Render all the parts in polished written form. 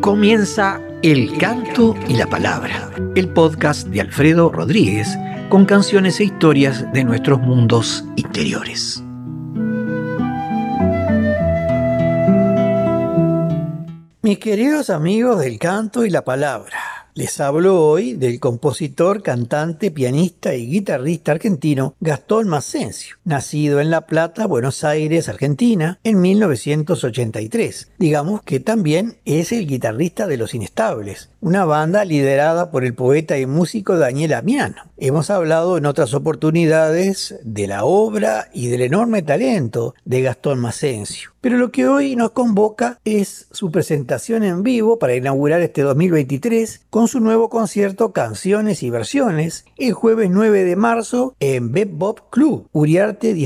Comienza El Canto y la Palabra, el podcast de Alfredo Rodríguez con canciones e historias de nuestros mundos interiores. Mis queridos amigos del Canto y la Palabra, les hablo hoy del compositor, cantante, pianista y guitarrista argentino Gastón Massencio, nacido en La Plata, Buenos Aires, Argentina, en 1983. Digamos que también es el guitarrista de Los Inestables, una banda liderada por el poeta y músico Daniel Amiano. Hemos hablado en otras oportunidades de la obra y del enorme talento de Gastón Massencio. Pero lo que hoy nos convoca es su presentación en vivo para inaugurar este 2023 con su nuevo concierto Canciones y Versiones el jueves 9 de marzo en Bebop Club, Uriarte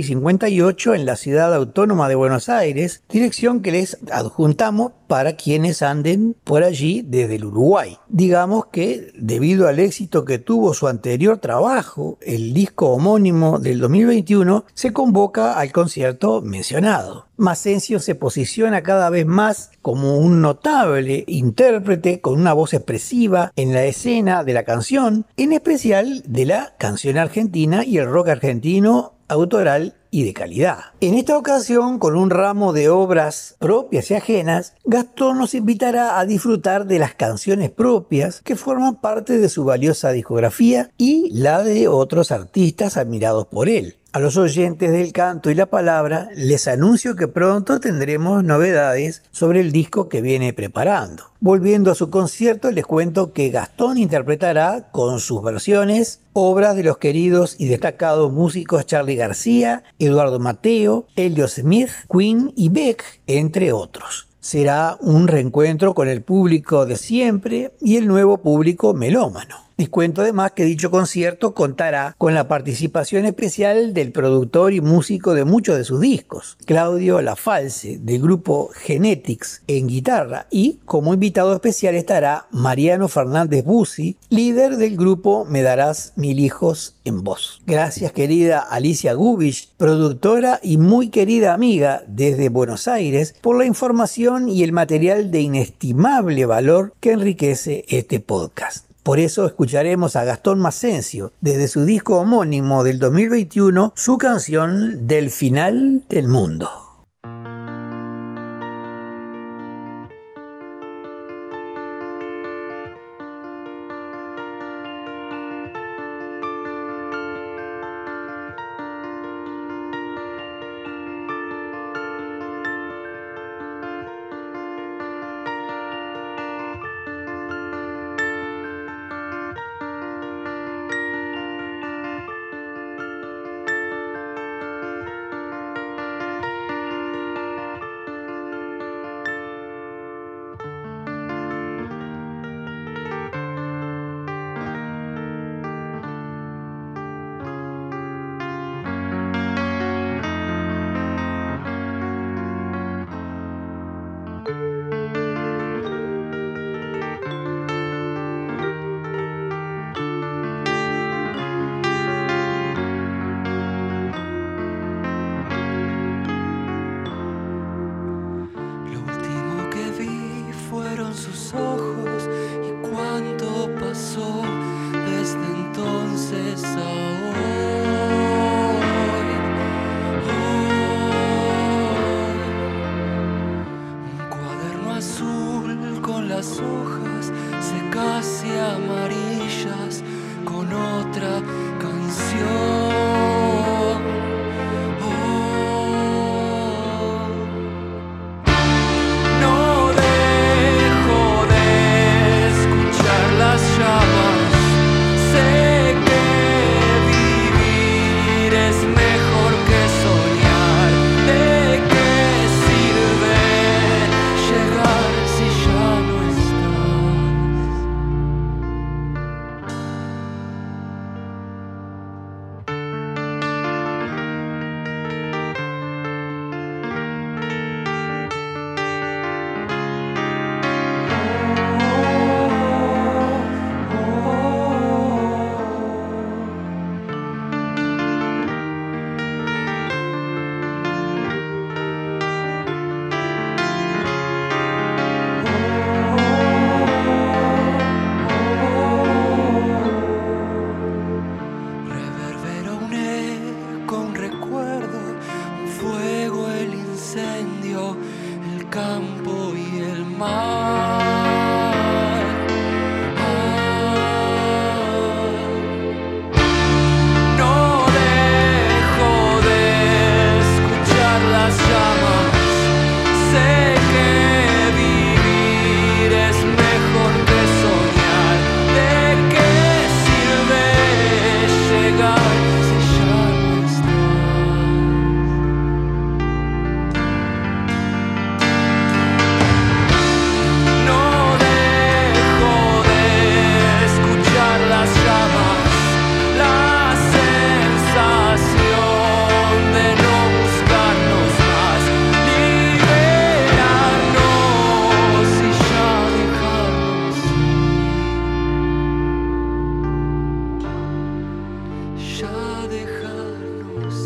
1658 en la ciudad autónoma de Buenos Aires, dirección que les adjuntamos para quienes anden por allí desde el Uruguay. Digamos que debido al éxito que tuvo su anterior trabajo, el disco homónimo del 2021, se convoca al concierto mencionado. Massencio se posiciona cada vez más como un notable intérprete con una voz expresiva en la escena de la canción, en especial de la canción argentina y el rock argentino autoral y de calidad. En esta ocasión, con un ramo de obras propias y ajenas, Gastón nos invitará a disfrutar de las canciones propias que forman parte de su valiosa discografía y la de otros artistas admirados por él. A los oyentes del Canto y la Palabra les anuncio que pronto tendremos novedades sobre el disco que viene preparando. Volviendo a su concierto, les cuento que Gastón interpretará con sus versiones obras de los queridos y destacados músicos Charly García, Eduardo Mateo, Elliott Smith, Queen y Beck, entre otros. Será un reencuentro con el público de siempre y el nuevo público melómano. Les cuento además que dicho concierto contará con la participación especial del productor y músico de muchos de sus discos, Claudio Lafalce, del grupo Genetics en guitarra, y como invitado especial estará Mariano Fernández Bussi, líder del grupo Me Darás Mil Hijos en voz. Gracias, querida Alicia Gubich, productora y muy querida amiga desde Buenos Aires, por la información y el material de inestimable valor que enriquece este podcast. Por eso escucharemos a Gastón Massencio, desde su disco homónimo del 2021, su canción Del Final del Mundo. campo y el mar. No dejo de escuchar las llamas. Sé que vivir es mejor que soñar. ¿De qué sirve llegar si ya no estás? No dejo de escuchar las llamas, la sensación de no buscarnos más, liberarnos y ya dejarnos ir, ya dejarnos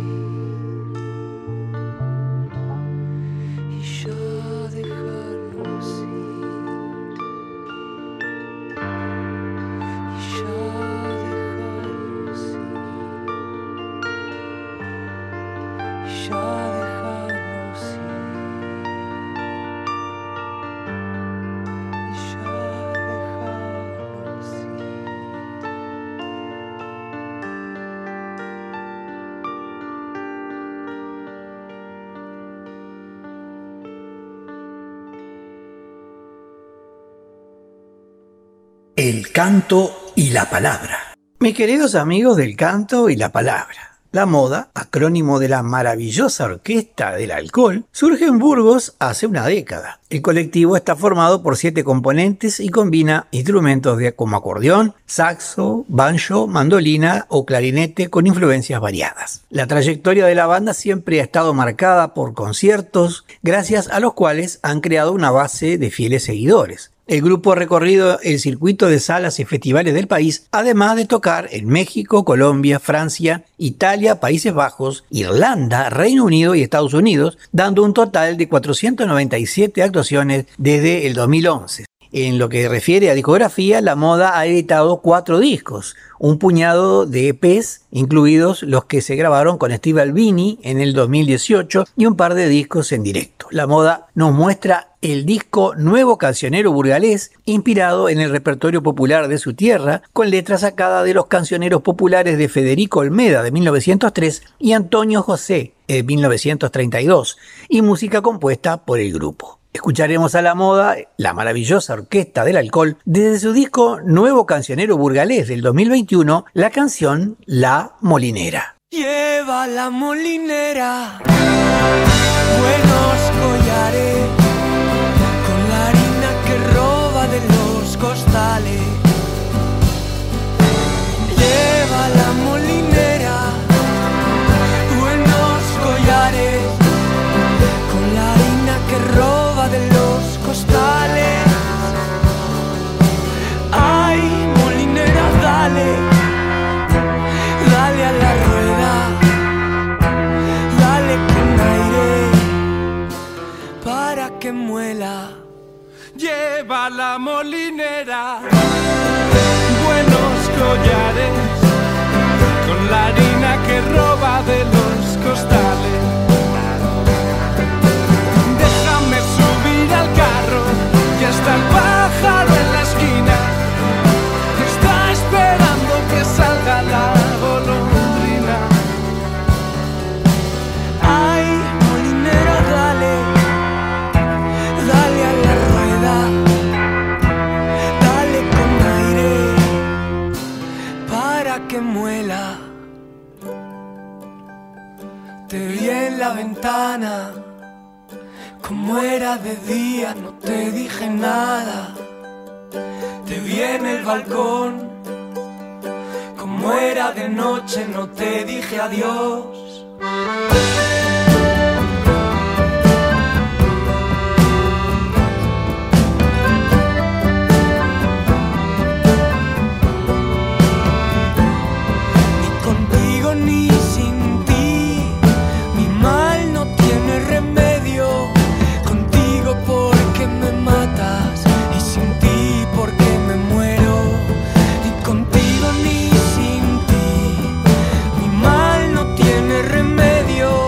ir, y ya dejarnos ir, y ya dejarnos ir, y ya dejarnos ir, y ya dejarnos ir. El canto y la palabra. Mis queridos amigos del canto y la palabra, la moda, acrónimo de la maravillosa Orquesta del Alcohol, surge en Burgos hace una década. El colectivo está formado por 7 componentes y combina instrumentos como acordeón, saxo, banjo, mandolina o clarinete con influencias variadas. La trayectoria de la banda siempre ha estado marcada por conciertos, gracias a los cuales han creado una base de fieles seguidores. El grupo ha recorrido el circuito de salas y festivales del país, además de tocar en México, Colombia, Francia, Italia, Países Bajos, Irlanda, Reino Unido y Estados Unidos, dando un total de 497 actuaciones desde el 2011. En lo que refiere a discografía, La Moda ha editado 4 discos, un puñado de EPs, incluidos los que se grabaron con Steve Albini en el 2018 y un par de discos en directo. La Moda nos muestra el disco Nuevo Cancionero Burgalés, inspirado en el repertorio popular de su tierra, con letras sacadas de los cancioneros populares de Federico Olmeda de 1903 y Antonio José de 1932, y música compuesta por el grupo. Escucharemos a La Moda, la maravillosa Orquesta del Alcohol, desde su disco Nuevo Cancionero Burgalés del 2021, la canción La Molinera. Lleva la molinera buenos collares con la harina que roba de los costales. Lleva la molinera buenos collares con la harina que roba de los costales. Ay, molinera, dale, dale a la rueda, dale con aire para que muela. Lleva la molinera buenos collares con la harina que roba de los costales. Déjame subir al carro, ya está el pájaro en la esquina, está esperando que salga la golondrina. Ay, molinera, dale, dale a la rueda, dale con aire para que muela. Te vi en la ventana, como era de día no te dije nada. Te vi en el balcón, como era de noche no te dije adiós. Ni contigo ni sin ti, mi mal no tiene remedio. Contigo porque me matas y sin ti porque me muero. Ni contigo ni sin ti, mi mal no tiene remedio.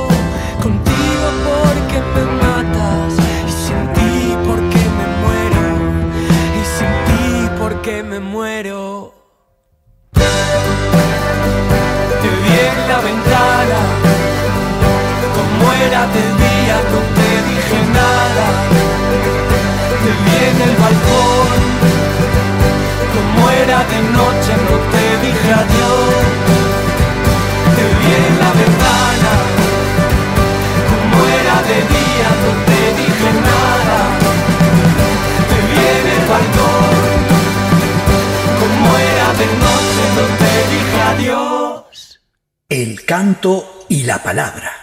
canto y la palabra.